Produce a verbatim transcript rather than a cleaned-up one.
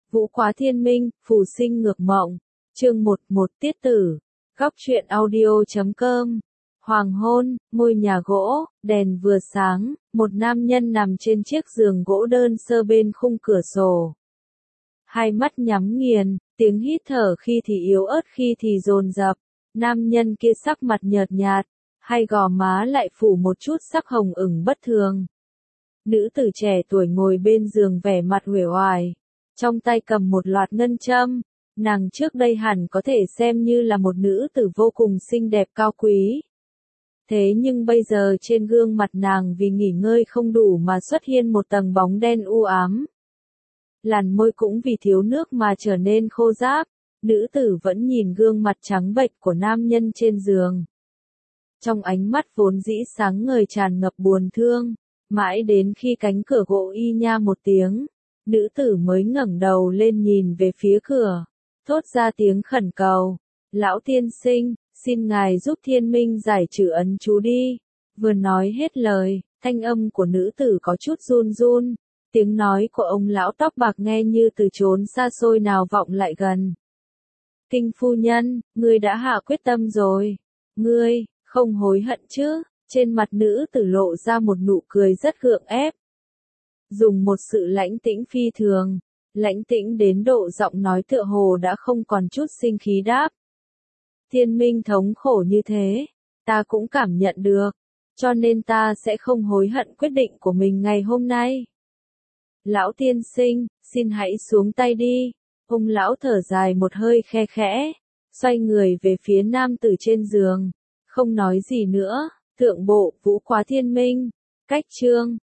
Vũ Quá Thiên Minh, Phù Sinh Ngược Mộng. Chương một một Tiết Tử. Góc truyện audio chấm com. Hoàng hôn, ngôi nhà gỗ, đèn vừa sáng, một nam nhân nằm trên chiếc giường gỗ đơn sơ bên khung cửa sổ. Hai mắt nhắm nghiền, tiếng hít thở khi thì yếu ớt khi thì dồn dập. Nam nhân kia sắc mặt nhợt nhạt, hai gò má lại phủ một chút sắc hồng ửng bất thường. Nữ tử trẻ tuổi ngồi bên giường vẻ mặt uể oải, trong tay cầm một loạt ngân châm. Nàng trước đây hẳn có thể xem như là một nữ tử vô cùng xinh đẹp cao quý. Thế nhưng bây giờ trên gương mặt nàng vì nghỉ ngơi không đủ mà xuất hiện một tầng bóng đen u ám. Làn môi cũng vì thiếu nước mà trở nên khô ráp. Nữ tử vẫn nhìn gương mặt trắng bệch của nam nhân trên giường. Trong ánh mắt vốn dĩ sáng ngời tràn ngập buồn thương, mãi đến khi cánh cửa gỗ y nha một tiếng, nữ tử mới ngẩng đầu lên nhìn về phía cửa, thốt ra tiếng khẩn cầu. Lão tiên sinh, xin ngài giúp Thiên Minh giải trừ ấn chú đi. Vừa nói hết lời, thanh âm của nữ tử có chút run run, tiếng nói của ông lão tóc bạc nghe như từ chốn xa xôi nào vọng lại gần. Kinh phu nhân, ngươi đã hạ quyết tâm rồi. Ngươi, không hối hận chứ? Trên mặt nữ tử lộ ra một nụ cười rất gượng ép. Dùng một sự lãnh tĩnh phi thường, lãnh tĩnh đến độ giọng nói tựa hồ đã không còn chút sinh khí đáp. Thiên Minh thống khổ như thế, ta cũng cảm nhận được, cho nên ta sẽ không hối hận quyết định của mình ngày hôm nay. Lão tiên sinh, xin hãy xuống tay đi. Ông lão thở dài một hơi khe khẽ, xoay người về phía nam tử trên giường, không nói gì nữa. Thượng bộ, Vũ Quá Thiên Minh. Cách chương